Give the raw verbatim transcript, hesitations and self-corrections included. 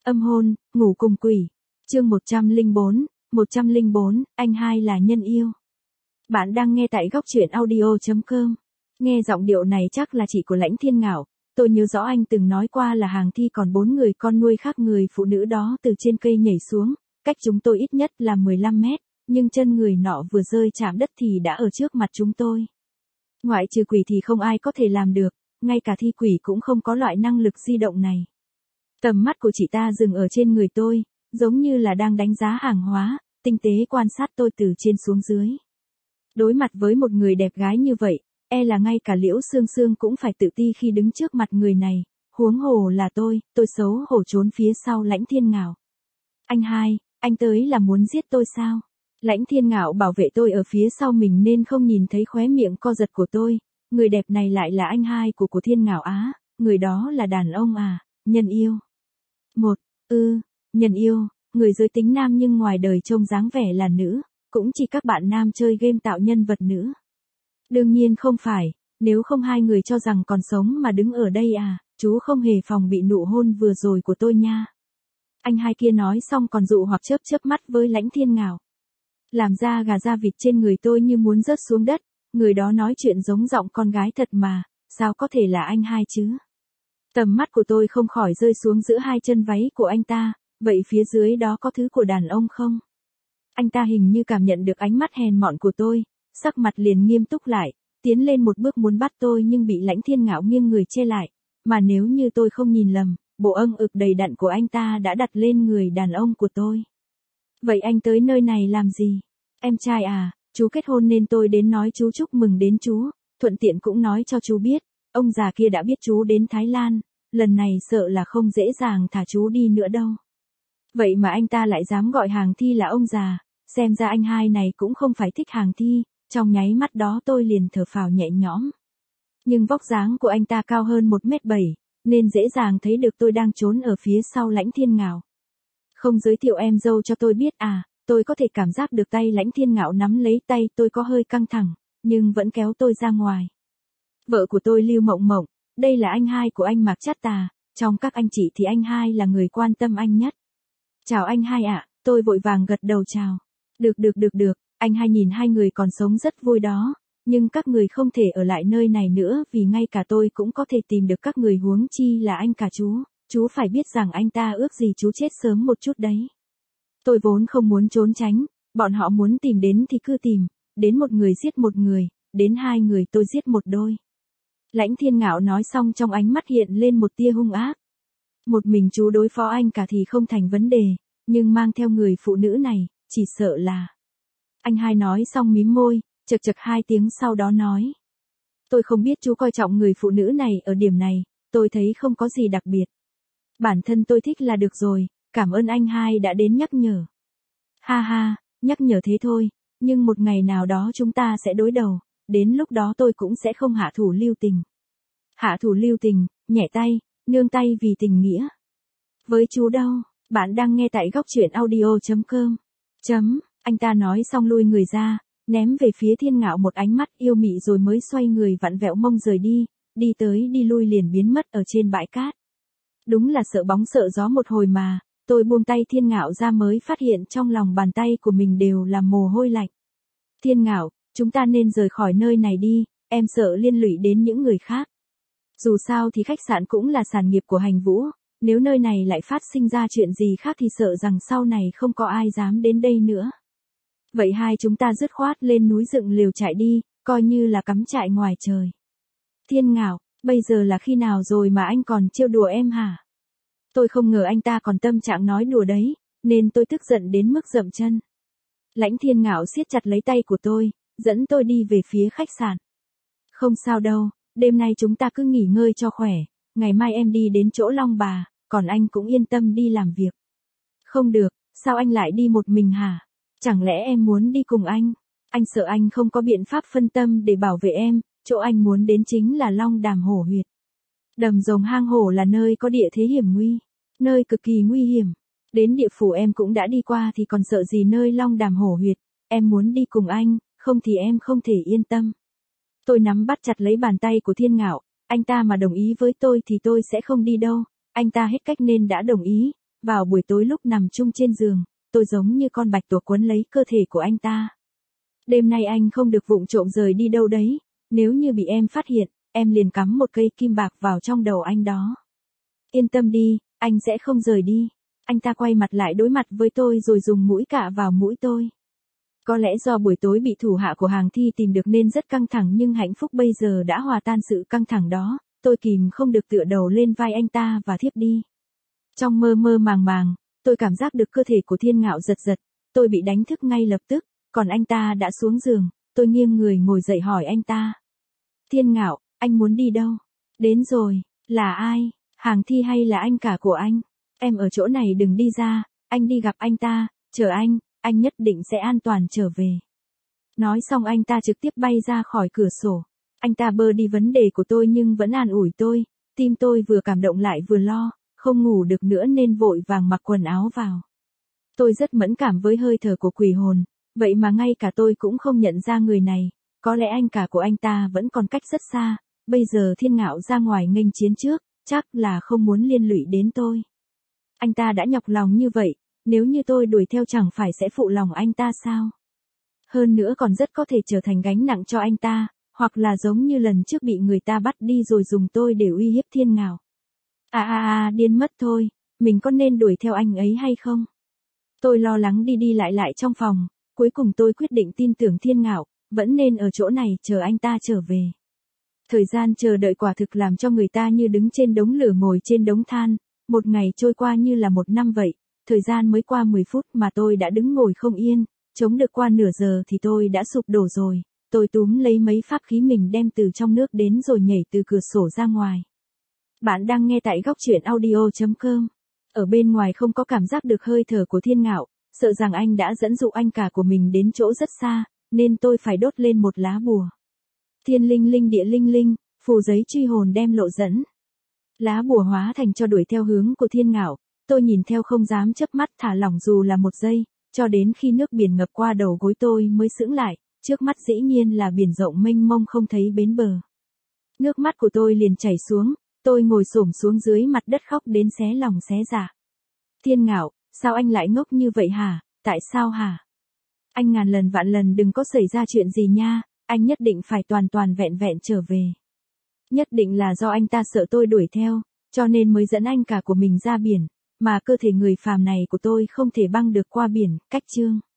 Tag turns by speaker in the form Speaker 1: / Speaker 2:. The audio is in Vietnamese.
Speaker 1: Âm hôn, ngủ cùng quỷ. Chương một trăm lẻ bốn, một trăm lẻ bốn, anh hai là nhân yêu. Bạn đang nghe tại góc truyện audio chấm com. Nghe giọng điệu này chắc là chị của Lãnh Thiên Ngạo. Tôi nhớ rõ anh từng nói qua là hàng thi còn bốn người con nuôi khác người phụ nữ đó từ trên cây nhảy xuống, cách chúng tôi ít nhất là mười lăm mét, nhưng chân người nọ vừa rơi chạm đất thì đã ở trước mặt chúng tôi. Ngoại trừ quỷ thì không ai có thể làm được, ngay cả thi quỷ cũng không có loại năng lực di động này. Tầm mắt của chị ta dừng ở trên người tôi, giống như là đang đánh giá hàng hóa, tinh tế quan sát tôi từ trên xuống dưới. Đối mặt với một người đẹp gái như vậy, e là ngay cả Liễu Sương Sương cũng phải tự ti khi đứng trước mặt người này, huống hồ là tôi, tôi xấu hổ trốn phía sau Lãnh Thiên Ngạo. Anh hai, anh tới là muốn giết tôi sao? Lãnh Thiên Ngạo bảo vệ tôi ở phía sau mình nên không nhìn thấy khóe miệng co giật của tôi, người đẹp này lại là anh hai của của Thiên Ngạo á, người đó là đàn ông à, nhân yêu. Một, ư, nhân yêu, người giới tính nam nhưng ngoài đời trông dáng vẻ là nữ, cũng chỉ các bạn nam chơi game tạo nhân vật nữ. Đương nhiên không phải, nếu không hai người cho rằng còn sống mà đứng ở đây à, chú không hề phòng bị nụ hôn vừa rồi của tôi nha. Anh hai kia nói xong còn dụ hoặc chớp chớp mắt với Lãnh Thiên Ngạo. Làm da gà da vịt trên người tôi như muốn rớt xuống đất, người đó nói chuyện giống giọng con gái thật mà, sao có thể là anh hai chứ? Tầm mắt của tôi không khỏi rơi xuống giữa hai chân váy của anh ta, vậy phía dưới đó có thứ của đàn ông không? Anh ta hình như cảm nhận được ánh mắt hèn mọn của tôi, sắc mặt liền nghiêm túc lại, tiến lên một bước muốn bắt tôi nhưng bị Lãnh Thiên Ngạo nghiêng người che lại, mà nếu như tôi không nhìn lầm, bộ âng ực đầy đặn của anh ta đã đặt lên người đàn ông của tôi. Vậy anh tới nơi này làm gì? Em trai à, chú kết hôn nên tôi đến nói chú chúc mừng đến chú, thuận tiện cũng nói cho chú biết, ông già kia đã biết chú đến Thái Lan, lần này sợ là không dễ dàng thả chú đi nữa đâu. Vậy mà anh ta lại dám gọi hàng thi là ông già, xem ra anh hai này cũng không phải thích hàng thi, trong nháy mắt đó tôi liền thở phào nhẹ nhõm. Nhưng vóc dáng của anh ta cao hơn một mét bảy, nên dễ dàng thấy được tôi đang trốn ở phía sau Lãnh Thiên Ngạo. Không giới thiệu em dâu cho tôi biết à, tôi có thể cảm giác được tay Lãnh Thiên Ngạo nắm lấy tay tôi có hơi căng thẳng, nhưng vẫn kéo tôi ra ngoài. Vợ của tôi Lưu Mộng Mộng, đây là anh hai của anh Mạc Trát Tà, trong các anh chị thì anh hai là người quan tâm anh nhất. Chào anh hai ạ, tôi vội vàng gật đầu chào. Được được được được, anh hai nhìn hai người còn sống rất vui đó, nhưng các người không thể ở lại nơi này nữa vì ngay cả tôi cũng có thể tìm được các người huống chi là anh cả chú, chú phải biết rằng anh ta ước gì chú chết sớm một chút đấy. Tôi vốn không muốn trốn tránh, bọn họ muốn tìm đến thì cứ tìm, đến một người giết một người, đến hai người tôi giết một đôi. Lãnh Thiên Ngạo nói xong trong ánh mắt hiện lên một tia hung ác. Một mình chú đối phó anh cả thì không thành vấn đề, nhưng mang theo người phụ nữ này, chỉ sợ là... Anh hai nói xong mím môi, chật chật hai tiếng sau đó nói. Tôi không biết chú coi trọng người phụ nữ này ở điểm này, tôi thấy không có gì đặc biệt. Bản thân tôi thích là được rồi, cảm ơn anh hai đã đến nhắc nhở. Ha ha, nhắc nhở thế thôi, nhưng một ngày nào đó chúng ta sẽ đối đầu, đến lúc đó tôi cũng sẽ không hạ thủ lưu tình. Hạ thủ lưu tình, nhẹ tay, nương tay vì tình nghĩa. Với chú đâu, bạn đang nghe tại góc truyện audio chấm com. Chấm, anh ta nói xong lui người ra, ném về phía Thiên Ngạo một ánh mắt yêu mị rồi mới xoay người vặn vẹo mông rời đi, đi tới đi lui liền biến mất ở trên bãi cát. Đúng là sợ bóng sợ gió một hồi mà, tôi buông tay Thiên Ngạo ra mới phát hiện trong lòng bàn tay của mình đều là mồ hôi lạnh. Thiên Ngạo, chúng ta nên rời khỏi nơi này đi, em sợ liên lụy đến những người khác. Dù sao thì khách sạn cũng là sản nghiệp của Hành Vũ, nếu nơi này lại phát sinh ra chuyện gì khác thì sợ rằng sau này không có ai dám đến đây nữa. Vậy hai chúng ta dứt khoát lên núi dựng lều trại đi, coi như là cắm trại ngoài trời. Thiên Ngạo, bây giờ là khi nào rồi mà anh còn trêu đùa em hả? Tôi không ngờ anh ta còn tâm trạng nói đùa đấy, nên tôi tức giận đến mức dậm chân. Lãnh Thiên Ngạo siết chặt lấy tay của tôi, dẫn tôi đi về phía khách sạn. Không sao đâu, đêm nay chúng ta cứ nghỉ ngơi cho khỏe, ngày mai em đi đến chỗ Long Bà, còn anh cũng yên tâm đi làm việc. Không được, sao anh lại đi một mình hả? Chẳng lẽ em muốn đi cùng anh? Anh sợ anh không có biện pháp phân tâm để bảo vệ em, chỗ anh muốn đến chính là Long Đàm Hổ Huyệt. Đầm Rồng Hang Hổ là nơi có địa thế hiểm nguy, nơi cực kỳ nguy hiểm. Đến địa phủ em cũng đã đi qua thì còn sợ gì nơi Long Đàm Hổ Huyệt, em muốn đi cùng anh, không thì em không thể yên tâm. Tôi nắm bắt chặt lấy bàn tay của Thiên Ngạo, anh ta mà đồng ý với tôi thì tôi sẽ không đi đâu, anh ta hết cách nên đã đồng ý, vào buổi tối lúc nằm chung trên giường, tôi giống như con bạch tuộc quấn lấy cơ thể của anh ta. Đêm nay anh không được vụng trộm rời đi đâu đấy, nếu như bị em phát hiện, em liền cắm một cây kim bạc vào trong đầu anh đó. Yên tâm đi, anh sẽ không rời đi. Anh ta quay mặt lại đối mặt với tôi rồi dùng mũi cạ vào mũi tôi. Có lẽ do buổi tối bị thủ hạ của Hàng Thi tìm được nên rất căng thẳng, nhưng hạnh phúc bây giờ đã hòa tan sự căng thẳng đó, tôi kìm không được tựa đầu lên vai anh ta và thiếp đi. Trong mơ mơ màng màng, tôi cảm giác được cơ thể của Thiên Ngạo giật giật, tôi bị đánh thức ngay lập tức, còn anh ta đã xuống giường, tôi nghiêng người ngồi dậy hỏi anh ta. Thiên Ngạo, anh muốn đi đâu? Đến rồi, là ai? Hàng Thi hay là anh cả của anh? Em ở chỗ này đừng đi ra, anh đi gặp anh ta, chờ anh, anh nhất định sẽ an toàn trở về. Nói xong anh ta trực tiếp bay ra khỏi cửa sổ. Anh ta bơ đi vấn đề của tôi nhưng vẫn an ủi tôi, tim tôi vừa cảm động lại vừa lo, không ngủ được nữa nên vội vàng mặc quần áo vào. Tôi rất mẫn cảm với hơi thở của quỷ hồn, vậy mà ngay cả tôi cũng không nhận ra người này, có lẽ anh cả của anh ta vẫn còn cách rất xa, bây giờ Thiên Ngạo ra ngoài nghênh chiến trước, chắc là không muốn liên lụy đến tôi. Anh ta đã nhọc lòng như vậy, nếu như tôi đuổi theo chẳng phải sẽ phụ lòng anh ta sao? Hơn nữa còn rất có thể trở thành gánh nặng cho anh ta, hoặc là giống như lần trước bị người ta bắt đi rồi dùng tôi để uy hiếp Thiên Ngạo. À à à, điên mất thôi, mình có nên đuổi theo anh ấy hay không? Tôi lo lắng đi đi lại lại trong phòng, cuối cùng tôi quyết định tin tưởng Thiên Ngạo, vẫn nên ở chỗ này chờ anh ta trở về. Thời gian chờ đợi quả thực làm cho người ta như đứng trên đống lửa ngồi trên đống than, một ngày trôi qua như là một năm vậy, thời gian mới qua mười phút mà tôi đã đứng ngồi không yên, chống được qua nửa giờ thì tôi đã sụp đổ rồi, tôi túm lấy mấy pháp khí mình đem từ trong nước đến rồi nhảy từ cửa sổ ra ngoài. Bạn đang nghe tại góc truyện audio chấm com. Ở bên ngoài không có cảm giác được hơi thở của Thiên Ngạo, sợ rằng anh đã dẫn dụ anh cả của mình đến chỗ rất xa, nên tôi phải đốt lên một lá bùa. Thiên linh linh địa linh linh, phù giấy truy hồn đem lộ dẫn. Lá bùa hóa thành cho đuổi theo hướng của Thiên Ngạo, tôi nhìn theo không dám chớp mắt thả lỏng dù là một giây, cho đến khi nước biển ngập qua đầu gối tôi mới sững lại, trước mắt dĩ nhiên là biển rộng mênh mông không thấy bến bờ. Nước mắt của tôi liền chảy xuống, tôi ngồi xổm xuống dưới mặt đất khóc đến xé lòng xé dạ. Thiên Ngạo, sao anh lại ngốc như vậy hả, tại sao hả? Anh ngàn lần vạn lần đừng có xảy ra chuyện gì nha, anh nhất định phải toàn toàn vẹn vẹn trở về. Nhất định là do anh ta sợ tôi đuổi theo, cho nên mới dẫn anh cả của mình ra biển, mà cơ thể người phàm này của tôi không thể băng được qua biển, cách chương.